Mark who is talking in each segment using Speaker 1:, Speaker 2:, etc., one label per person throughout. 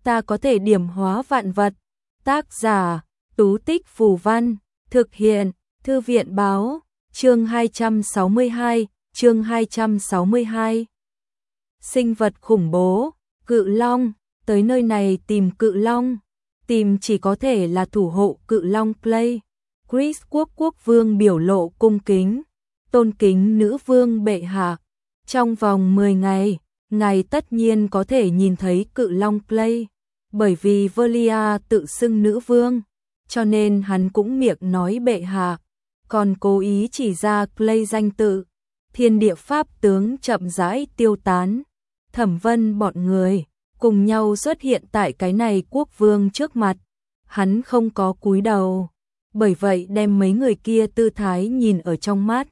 Speaker 1: ta có thể điểm hóa vạn vật. Tác giả, Tú Tích Phù Văn, thực hiện, Thư viện Báo, chương 262, chương 262. Sinh vật khủng bố, Cự Long, tới nơi này tìm Cự Long, tìm chỉ có thể là thủ hộ Cự Long Clay. Chris quốc vương biểu lộ cung kính, tôn kính nữ vương bệ hạ. Trong vòng 10 ngày, ngài tất nhiên có thể nhìn thấy Cự Long Clay, bởi vì Velia tự xưng nữ vương, cho nên hắn cũng miệng nói bệ hạ, còn cố ý chỉ ra Clay danh tự. Thiên địa pháp tướng chậm rãi tiêu tán, Thẩm Vân bọn người cùng nhau xuất hiện tại cái này quốc vương trước mặt. Hắn không có cúi đầu, bởi vậy đem mấy người kia tư thái nhìn ở trong mắt.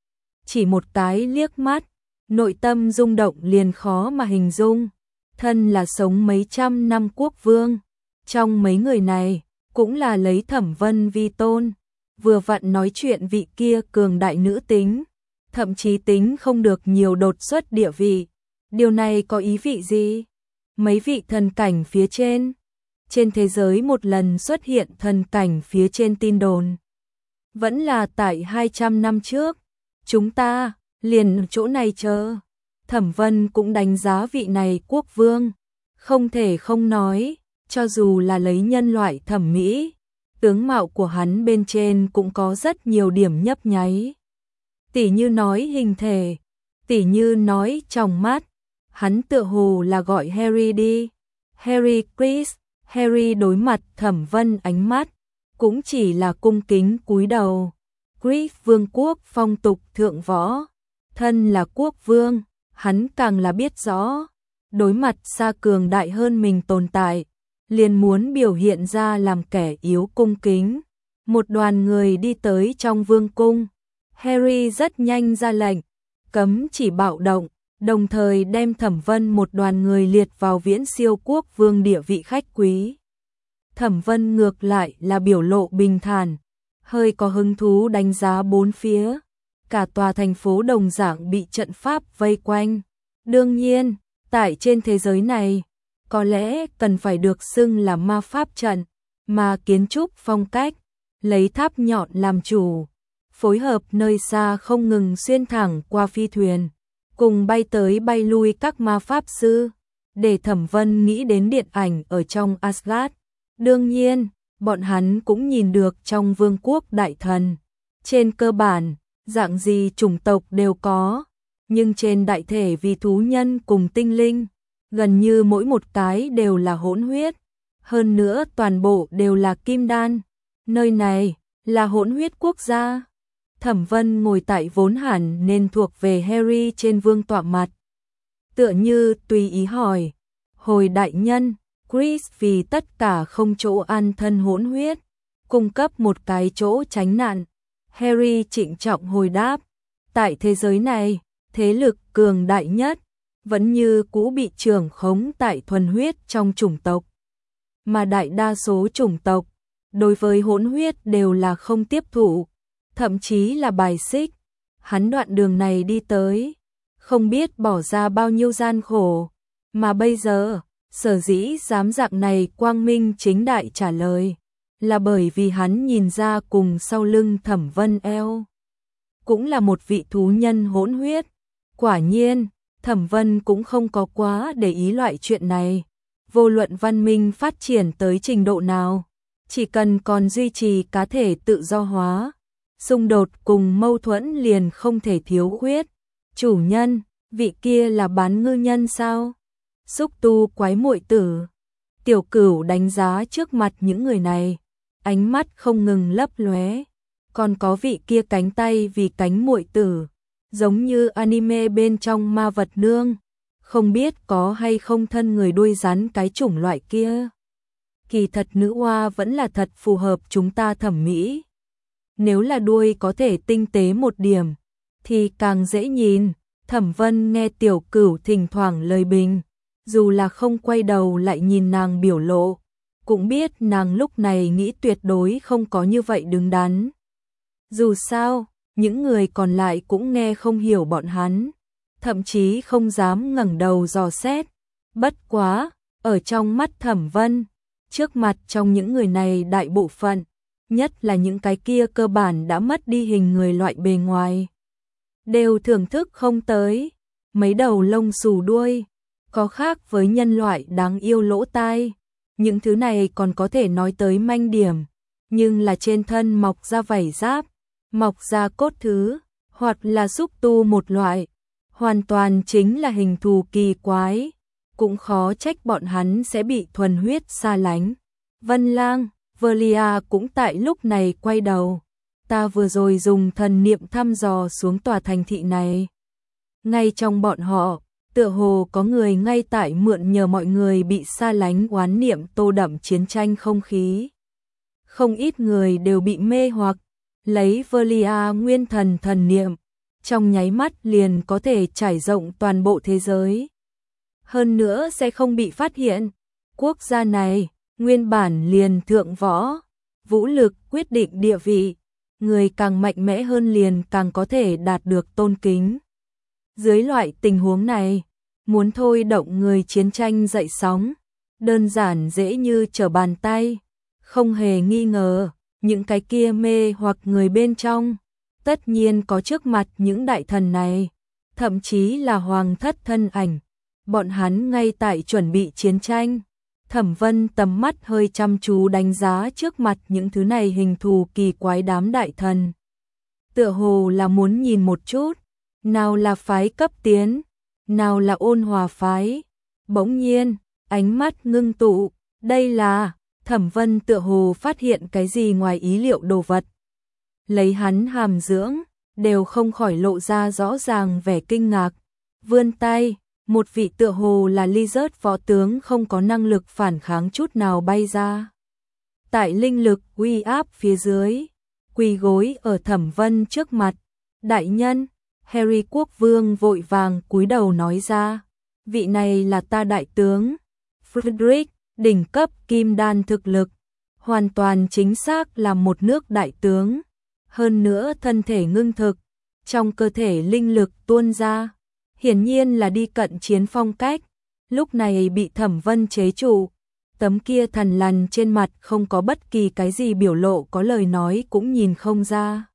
Speaker 1: Chỉ một cái liếc mắt, nội tâm rung động liền khó mà hình dung. Thân là sống mấy trăm năm quốc vương, trong mấy người này cũng là lấy Thẩm Vân vi tôn. Vừa vặn nói chuyện vị kia cường đại nữ tính, thậm chí tính không được nhiều đột xuất địa vị. Điều này có ý vị gì? Mấy vị thần cảnh phía trên, trên thế giới một lần xuất hiện thần cảnh phía trên tin đồn. Vẫn là tại 200 năm trước, chúng ta liền chỗ này chờ. Thẩm Vân cũng đánh giá vị này quốc vương, không thể không nói, cho dù là lấy nhân loại thẩm mỹ, tướng mạo của hắn bên trên cũng có rất nhiều điểm nhấp nháy. Tỉ như nói hình thể, tỉ như nói tròng mắt, hắn tựa hồ là gọi Harry đi. Harry Chris, Harry đối mặt Thẩm Vân ánh mắt, cũng chỉ là cung kính cúi đầu. Chris vương quốc phong tục thượng võ, thân là quốc vương, hắn càng là biết rõ, đối mặt xa cường đại hơn mình tồn tại, liền muốn biểu hiện ra làm kẻ yếu cung kính. Một đoàn người đi tới trong vương cung, Harry rất nhanh ra lệnh, cấm chỉ bạo động, đồng thời đem Thẩm Vân một đoàn người liệt vào viễn siêu quốc vương địa vị khách quý. Thẩm Vân ngược lại là biểu lộ bình thản, hơi có hứng thú đánh giá bốn phía. Cả tòa thành phố đồng dạng bị trận pháp vây quanh. Đương nhiên, tại trên thế giới này, có lẽ cần phải được xưng là ma pháp trận, mà kiến trúc phong cách, lấy tháp nhọn làm chủ, phối hợp nơi xa không ngừng xuyên thẳng qua phi thuyền, cùng bay tới bay lui các ma pháp sư, để Thẩm Vân nghĩ đến điện ảnh ở trong Asgard. Đương nhiên, bọn hắn cũng nhìn được trong vương quốc đại thần. Trên cơ bản, dạng gì chủng tộc đều có, nhưng trên đại thể vì thú nhân cùng tinh linh, gần như mỗi một cái đều là hỗn huyết, hơn nữa toàn bộ đều là kim đan. Nơi này là hỗn huyết quốc gia. Thẩm Vân ngồi tại vốn hẳn nên thuộc về Harry trên vương tọa mặt, tựa như tùy ý hỏi, hồi đại nhân, Chris vì tất cả không chỗ an thân hỗn huyết, cung cấp một cái chỗ tránh nạn. Harry trịnh trọng hồi đáp, tại thế giới này, thế lực cường đại nhất vẫn như cũ bị trưởng khống tại thuần huyết trong chủng tộc, mà đại đa số chủng tộc đối với hỗn huyết đều là không tiếp thụ, thậm chí là bài xích. Hắn đoạn đường này đi tới, không biết bỏ ra bao nhiêu gian khổ, mà bây giờ, sở dĩ dám dạng này quang minh chính đại trả lời, là bởi vì hắn nhìn ra cùng sau lưng Thẩm Vân eo cũng là một vị thú nhân hỗn huyết. Quả nhiên, Thẩm Vân cũng không có quá để ý loại chuyện này. Vô luận văn minh phát triển tới trình độ nào, chỉ cần còn duy trì cá thể tự do hóa, xung đột cùng mâu thuẫn liền không thể thiếu khuyết. Chủ nhân, vị kia là bán ngư nhân sao? Xúc tu quái muội tử. Tiểu Cửu đánh giá trước mặt những người này, ánh mắt không ngừng lấp lóe. Còn có vị kia cánh tay vì cánh muội tử, giống như anime bên trong ma vật nương, không biết có hay không thân người đuôi rắn cái chủng loại kia. Kỳ thật nữ hoa vẫn là thật phù hợp chúng ta thẩm mỹ. Nếu là đuôi có thể tinh tế một điểm, thì càng dễ nhìn. Thẩm Vân nghe Tiểu Cửu thỉnh thoảng lời bình, dù là không quay đầu lại nhìn nàng biểu lộ, cũng biết nàng lúc này nghĩ tuyệt đối không có như vậy đứng đắn. Dù sao, những người còn lại cũng nghe không hiểu bọn hắn, thậm chí không dám ngẩng đầu dò xét. Bất quá, Ở trong mắt Thẩm Vân, trước mặt trong những người này đại bộ phận, nhất là những cái kia cơ bản đã mất đi hình người loại bề ngoài, đều thưởng thức không tới, mấy đầu lông xù đuôi, có khác với nhân loại đáng yêu lỗ tai, những thứ này còn có thể nói tới manh điểm, nhưng là trên thân mọc ra vảy giáp, mọc ra cốt thứ, hoặc là xúc tu một loại, hoàn toàn chính là hình thù kỳ quái, cũng khó trách bọn hắn sẽ bị thuần huyết xa lánh. Vân Lang, Velia cũng tại lúc này quay đầu. Ta vừa rồi dùng thần niệm thăm dò xuống tòa thành thị này. Ngay trong bọn họ, tựa hồ có người ngay tại mượn nhờ mọi người bị xa lánh oán niệm tô đậm chiến tranh không khí. Không ít người đều bị mê hoặc, lấy Velia nguyên thần thần niệm, trong nháy mắt liền có thể trải rộng toàn bộ thế giới. Hơn nữa sẽ không bị phát hiện. Quốc gia này, nguyên bản liền thượng võ, vũ lực quyết định địa vị, người càng mạnh mẽ hơn liền càng có thể đạt được tôn kính. Dưới loại tình huống này, muốn thôi động người chiến tranh dậy sóng, đơn giản dễ như trở bàn tay, không hề nghi ngờ, những cái kia mê hoặc người bên trong, tất nhiên có trước mặt những đại thần này, thậm chí là hoàng thất thân ảnh, bọn hắn ngay tại chuẩn bị chiến tranh. Thẩm Vân tầm mắt hơi chăm chú đánh giá trước mặt những thứ này hình thù kỳ quái đám đại thần. Tựa hồ là muốn nhìn một chút, nào là phái cấp tiến, nào là ôn hòa phái. Bỗng nhiên, ánh mắt ngưng tụ, đây là, Thẩm Vân tựa hồ phát hiện cái gì ngoài ý liệu đồ vật. Lấy hắn hàm dưỡng, đều không khỏi lộ ra rõ ràng vẻ kinh ngạc. Vươn tay, một vị tựa hồ là Lizard võ tướng không có năng lực phản kháng chút nào bay ra. Tại linh lực uy áp phía dưới, quỳ gối ở Thẩm Vân trước mặt. Đại nhân, Harry Quốc Vương vội vàng cúi đầu nói ra, vị này là ta đại tướng, Frederick, đỉnh cấp kim đan thực lực, hoàn toàn chính xác là một nước đại tướng. Hơn nữa thân thể ngưng thực, trong cơ thể linh lực tuôn ra, hiển nhiên là đi cận chiến phong cách, lúc này bị Thẩm Vân chế trụ, tấm kia thằn lằn trên mặt không có bất kỳ cái gì biểu lộ có lời nói cũng nhìn không ra.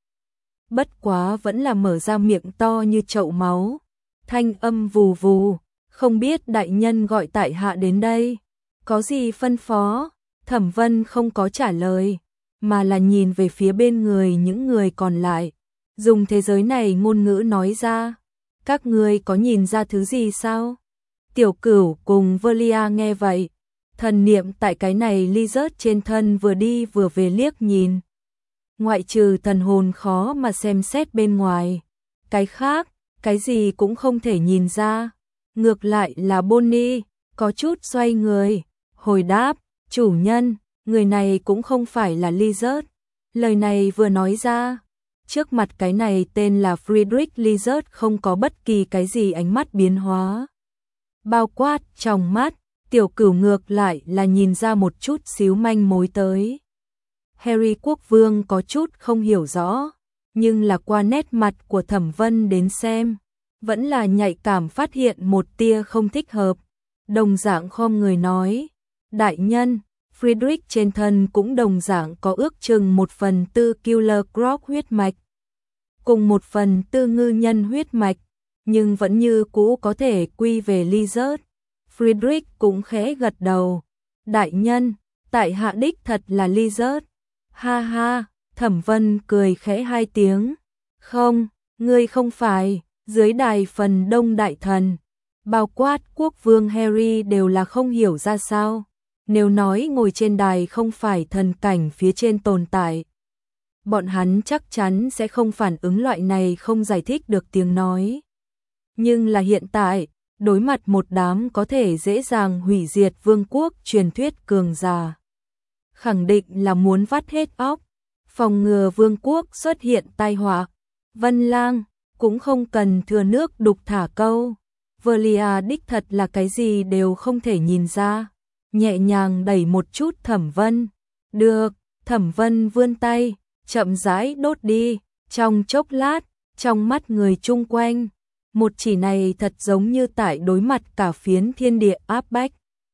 Speaker 1: Bất quá vẫn là mở ra miệng to như chậu máu, thanh âm vù vù, không biết đại nhân gọi tại hạ đến đây, có gì phân phó. Thẩm Vân không có trả lời, mà là nhìn về phía bên người những người còn lại, dùng thế giới này ngôn ngữ nói ra, các ngươi có nhìn ra thứ gì sao? Tiểu Cửu cùng Velia nghe vậy, thần niệm tại cái này Lizard trên thân vừa đi vừa về liếc nhìn. Ngoại trừ thần hồn khó mà xem xét bên ngoài, cái khác, cái gì cũng không thể nhìn ra. Ngược lại là Bonnie, có chút xoay người, hồi đáp, chủ nhân, người này cũng không phải là Lizard. Lời này vừa nói ra, trước mặt cái này tên là Frederick Lizard không có bất kỳ cái gì ánh mắt biến hóa. Bao quát trong mắt, Tiểu Cửu ngược lại là nhìn ra một chút xíu manh mối tới. Harry Quốc Vương có chút không hiểu rõ, nhưng là qua nét mặt của Thẩm Vân đến xem, vẫn là nhạy cảm phát hiện một tia không thích hợp. Đồng dạng khom người nói, đại nhân, Frederick trên thân cũng đồng dạng có ước chừng 1/4 Killer Croc huyết mạch, cùng 1/4 ngư nhân huyết mạch, nhưng vẫn như cũ có thể quy về Lizard. Frederick cũng khẽ gật đầu, đại nhân, tại hạ đích thật là Lizard. Ha ha, Thẩm Vân cười khẽ hai tiếng, không, ngươi không phải. Dưới đài phần đông đại thần, bao quát quốc vương Harry đều là không hiểu ra sao. Nếu nói ngồi trên đài không phải thần cảnh phía trên tồn tại, bọn hắn chắc chắn sẽ không phản ứng loại này không giải thích được tiếng nói. Nhưng là hiện tại, đối mặt một đám có thể dễ dàng hủy diệt vương quốc truyền thuyết cường giả, khẳng định là muốn vắt hết óc, phòng ngừa vương quốc xuất hiện tai họa. Vân Lang cũng không cần thừa nước đục thả câu, Velia đích thật là cái gì đều không thể nhìn ra, nhẹ nhàng đẩy một chút Thẩm Vân. Được, Thẩm Vân vươn tay, chậm rãi đốt đi, trong chốc lát, trong mắt người chung quanh, một chỉ này thật giống như tại đối mặt cả phiến thiên địa áp bách.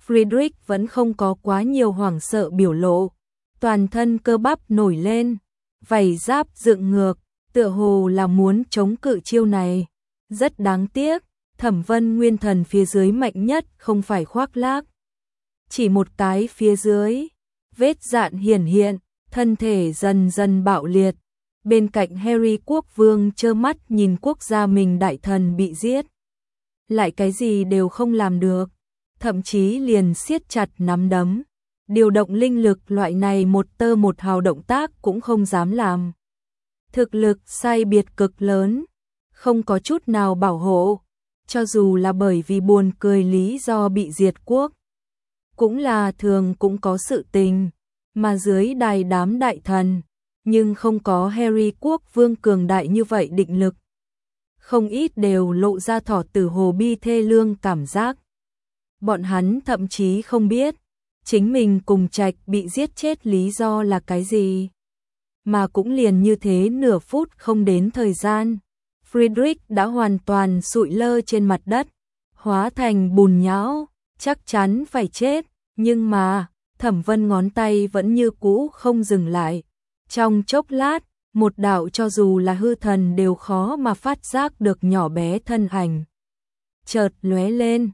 Speaker 1: Friedrich vẫn không có quá nhiều hoảng sợ biểu lộ, toàn thân cơ bắp nổi lên, vảy giáp dựng ngược, tựa hồ là muốn chống cự chiêu này. Rất đáng tiếc, Thẩm Vân nguyên thần phía dưới mạnh nhất không phải khoác lác. Chỉ một cái phía dưới, vết dạn hiển hiện, thân thể dần dần bạo liệt. Bên cạnh Harry quốc vương trơ mắt nhìn quốc gia mình đại thần bị giết. Lại cái gì đều không làm được, thậm chí liền siết chặt nắm đấm. Điều động linh lực loại này một tơ một hào động tác cũng không dám làm. Thực lực sai biệt cực lớn, không có chút nào bảo hộ, cho dù là bởi vì buồn cười lý do bị diệt quốc. Cũng là thường cũng có sự tình, mà dưới đài đám đại thần, nhưng không có Harry quốc vương cường đại như vậy định lực. Không ít đều lộ ra thỏ tử hồ bi thê lương cảm giác. Bọn hắn thậm chí không biết, chính mình cùng Trạch bị giết chết lý do là cái gì. Mà cũng liền như thế nửa phút không đến thời gian, Friedrich đã hoàn toàn sụi lơ trên mặt đất, hóa thành bùn nhão, chắc chắn phải chết, nhưng mà, Thẩm Vân ngón tay vẫn như cũ không dừng lại. Trong chốc lát, một đạo cho dù là hư thần đều khó mà phát giác được nhỏ bé thân ảnh. Chợt lóe lên,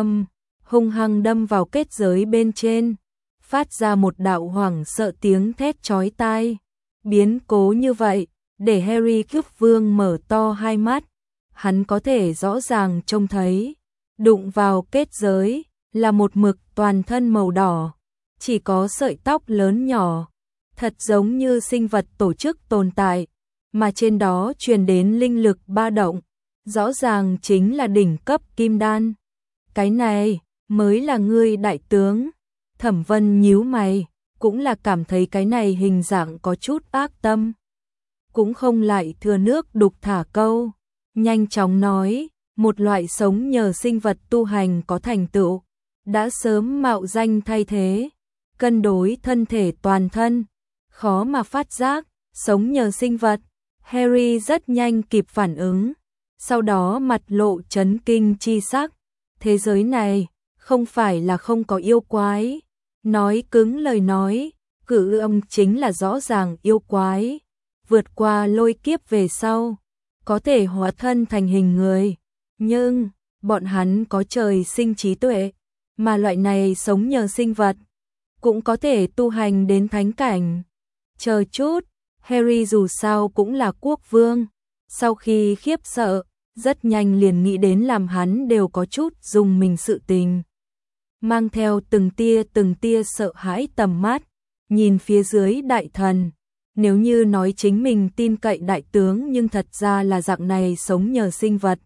Speaker 1: hung hăng đâm vào kết giới bên trên, phát ra một đạo hoảng sợ tiếng thét chói tai. Biến cố như vậy, để Harry quốc vương mở to hai mắt, hắn có thể rõ ràng trông thấy, đụng vào kết giới, là một mực toàn thân màu đỏ, chỉ có sợi tóc lớn nhỏ, thật giống như sinh vật tổ chức tồn tại, mà trên đó truyền đến linh lực ba động, rõ ràng chính là đỉnh cấp kim đan. Cái này mới là ngươi đại tướng. Thẩm Vân nhíu mày, cũng là cảm thấy cái này hình dạng có chút ác tâm. Cũng không lại thừa nước đục thả câu, nhanh chóng nói, một loại sống nhờ sinh vật tu hành có thành tựu, đã sớm mạo danh thay thế, cân đối thân thể toàn thân, khó mà phát giác, sống nhờ sinh vật. Harry rất nhanh kịp phản ứng, sau đó mặt lộ chấn kinh chi sắc. Thế giới này, không phải là không có yêu quái. Nói cứng lời nói, Cự Ông chính là rõ ràng yêu quái. Vượt qua lôi kiếp về sau, có thể hóa thân thành hình người. Nhưng, bọn hắn có trời sinh trí tuệ, mà loại này sống nhờ sinh vật, cũng có thể tu hành đến thánh cảnh. Chờ chút, Harry dù sao cũng là quốc vương. Sau khi khiếp sợ, rất nhanh liền nghĩ đến làm hắn đều có chút dùng mình sự tình. Mang theo từng tia sợ hãi tầm mắt, nhìn phía dưới đại thần. Nếu như nói chính mình tin cậy đại tướng nhưng thật ra là dạng này sống nhờ sinh vật.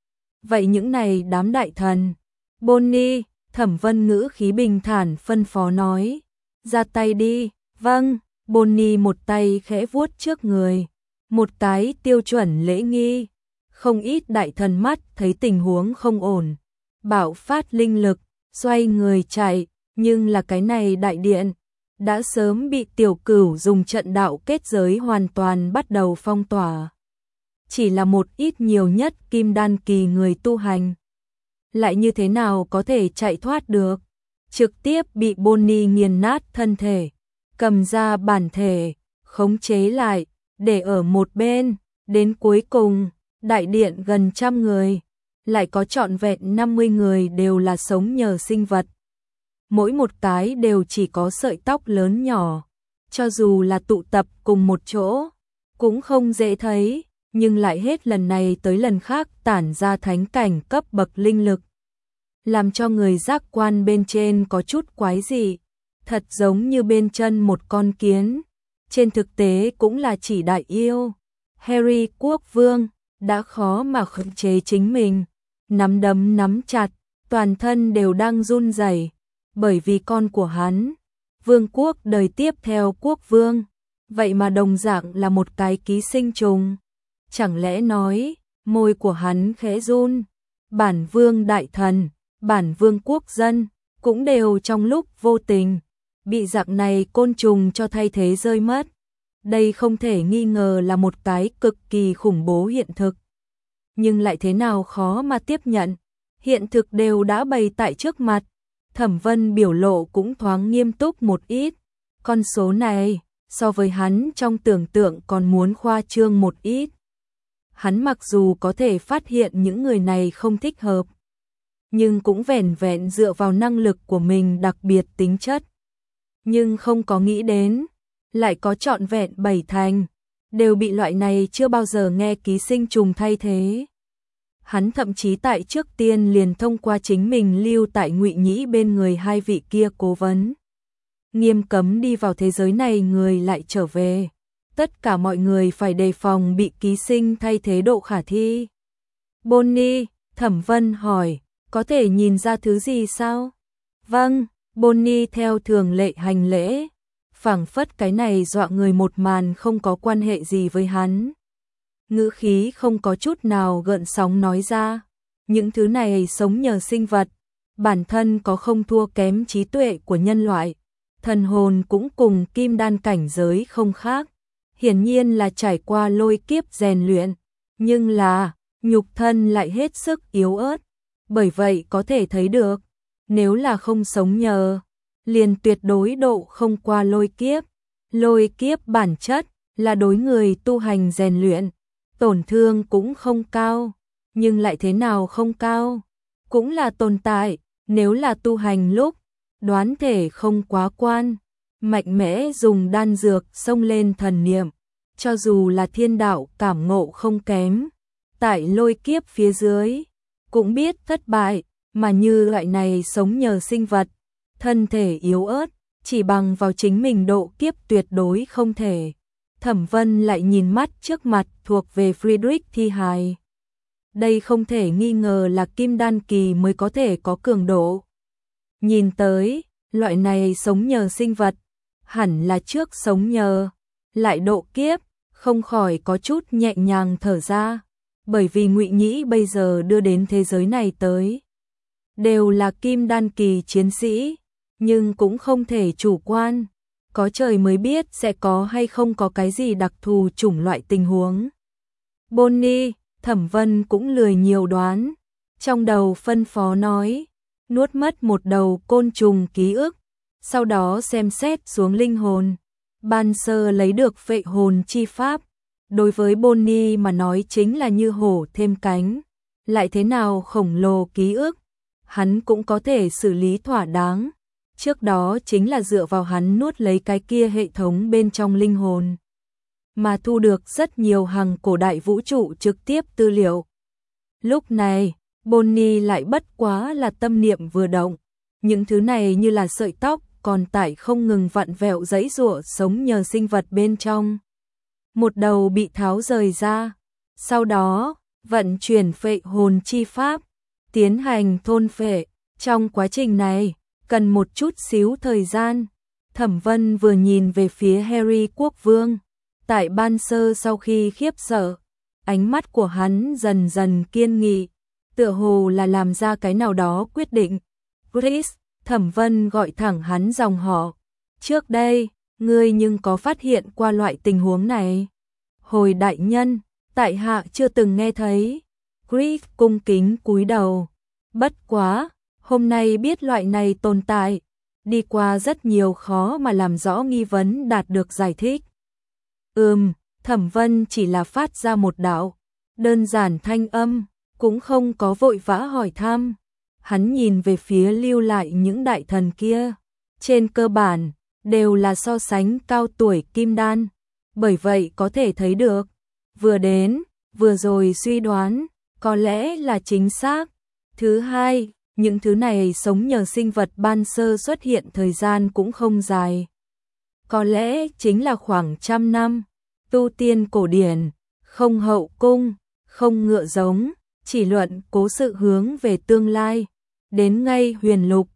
Speaker 1: Vậy những này đám đại thần, Bonnie, Thẩm Vân ngữ khí bình thản phân phó nói, ra tay đi. Vâng, Bonnie một tay khẽ vuốt trước người, một cái tiêu chuẩn lễ nghi. Không ít đại thần mắt thấy tình huống không ổn, bạo phát linh lực, xoay người chạy, nhưng là cái này đại điện đã sớm bị tiểu cửu dùng trận đạo kết giới hoàn toàn bắt đầu phong tỏa. Chỉ là một ít nhiều nhất kim đan kỳ người tu hành, lại như thế nào có thể chạy thoát được, trực tiếp bị Bonnie nghiền nát thân thể, cầm ra bản thể, khống chế lại, để ở một bên, đến cuối cùng, đại điện gần 100 người, lại có trọn vẹn 50 người đều là sống nhờ sinh vật. Mỗi một cái đều chỉ có sợi tóc lớn nhỏ, cho dù là tụ tập cùng một chỗ, cũng không dễ thấy, nhưng lại hết lần này tới lần khác tản ra thánh cảnh cấp bậc linh lực. Làm cho người giác quan bên trên có chút quái dị, thật giống như bên chân một con kiến, trên thực tế cũng là chỉ đại yêu. Harry quốc vương đã khó mà khống chế chính mình, nắm đấm nắm chặt, toàn thân đều đang run rẩy, bởi vì con của hắn, vương quốc đời tiếp theo quốc vương, vậy mà đồng dạng là một cái ký sinh trùng. Chẳng lẽ nói, môi của hắn khẽ run, bản vương đại thần, bản vương quốc dân, cũng đều trong lúc vô tình, bị dạng này côn trùng cho thay thế rơi mất. Đây không thể nghi ngờ là một cái cực kỳ khủng bố hiện thực. Nhưng lại thế nào khó mà tiếp nhận, hiện thực đều đã bày tại trước mặt. Thẩm Vân biểu lộ cũng thoáng nghiêm túc một ít. Con số này, so với hắn trong tưởng tượng còn muốn khoa trương một ít. Hắn mặc dù có thể phát hiện những người này không thích hợp, nhưng cũng vẻn vẹn dựa vào năng lực của mình đặc biệt tính chất. Nhưng không có nghĩ đến, lại có trọn vẹn 7 thành, đều bị loại này chưa bao giờ nghe ký sinh trùng thay thế. Hắn thậm chí tại trước tiên liền thông qua chính mình lưu tại Ngụy Nhĩ bên người hai vị kia cố vấn. Nghiêm cấm đi vào thế giới này người lại trở về. Tất cả mọi người phải đề phòng bị ký sinh thay thế độ khả thi. Bonnie, Thẩm Vân hỏi, có thể nhìn ra thứ gì sao? Vâng, Bonnie theo thường lệ hành lễ. Phảng phất cái này dọa người một màn không có quan hệ gì với hắn. Ngữ khí không có chút nào gợn sóng nói ra. Những thứ này sống nhờ sinh vật, bản thân có không thua kém trí tuệ của nhân loại. Thần hồn cũng cùng kim đan cảnh giới không khác. Hiển nhiên là trải qua lôi kiếp rèn luyện. Nhưng là, nhục thân lại hết sức yếu ớt. Bởi vậy có thể thấy được, nếu là không sống nhờ, liền tuyệt đối độ không qua lôi kiếp. Lôi kiếp bản chất là đối người tu hành rèn luyện, tổn thương cũng không cao, nhưng lại thế nào không cao, cũng là tồn tại, nếu là tu hành lúc, đoán thể không quá quan, mạnh mẽ dùng đan dược xông lên thần niệm, cho dù là thiên đạo cảm ngộ không kém, tại lôi kiếp phía dưới, cũng biết thất bại, mà như loại này sống nhờ sinh vật, thân thể yếu ớt, chỉ bằng vào chính mình độ kiếp tuyệt đối không thể. Thẩm Vân lại nhìn mắt trước mặt thuộc về Friedrich thi hài. Đây không thể nghi ngờ là kim đan kỳ mới có thể có cường độ. Nhìn tới, loại này sống nhờ sinh vật, hẳn là trước sống nhờ, lại độ kiếp, không khỏi có chút nhẹ nhàng thở ra, bởi vì Ngụy Nhĩ bây giờ đưa đến thế giới này tới. Đều là kim đan kỳ chiến sĩ, nhưng cũng không thể chủ quan. Có trời mới biết sẽ có hay không có cái gì đặc thù chủng loại tình huống. Bonnie, Thẩm Vân cũng lười nhiều đoán. Trong đầu phân phó nói, nuốt mất một đầu côn trùng ký ức, sau đó xem xét xuống linh hồn. Ban sơ lấy được phệ hồn chi pháp. Đối với Bonnie mà nói chính là như hổ thêm cánh. Lại thế nào khổng lồ ký ức, hắn cũng có thể xử lý thỏa đáng. Trước đó chính là dựa vào hắn nuốt lấy cái kia hệ thống bên trong linh hồn, mà thu được rất nhiều hàng cổ đại vũ trụ trực tiếp tư liệu. Lúc này, Bonnie lại bất quá là tâm niệm vừa động. Những thứ này như là sợi tóc, còn tại không ngừng vặn vẹo giãy giụa sống nhờ sinh vật bên trong. Một đầu bị tháo rời ra, sau đó, vận chuyển phệ hồn chi pháp, tiến hành thôn phệ. Trong quá trình này, cần một chút xíu thời gian. Thẩm Vân vừa nhìn về phía Harry Quốc Vương. Tại ban sơ sau khi khiếp sợ, ánh mắt của hắn dần dần kiên nghị, tựa hồ là làm ra cái nào đó quyết định. Chris, Thẩm Vân gọi thẳng hắn dòng họ. Trước đây, ngươi nhưng có phát hiện qua loại tình huống này? Hồi đại nhân, tại hạ chưa từng nghe thấy. Chris cung kính cúi đầu. Bất quá, hôm nay biết loại này tồn tại, đi qua rất nhiều khó mà làm rõ nghi vấn đạt được giải thích. Thẩm Vân chỉ là phát ra một đạo, đơn giản thanh âm, cũng không có vội vã hỏi thăm. Hắn nhìn về phía lưu lại những đại thần kia, trên cơ bản, đều là so sánh cao tuổi kim đan, bởi vậy có thể thấy được, vừa đến, vừa rồi suy đoán, có lẽ là chính xác. Thứ hai, những thứ này sống nhờ sinh vật ban sơ xuất hiện thời gian cũng không dài. Có lẽ chính là khoảng 100 năm, tu tiên cổ điển, không hậu cung, không ngựa giống, chỉ luận cố sự hướng về tương lai. Đến ngay huyền lục,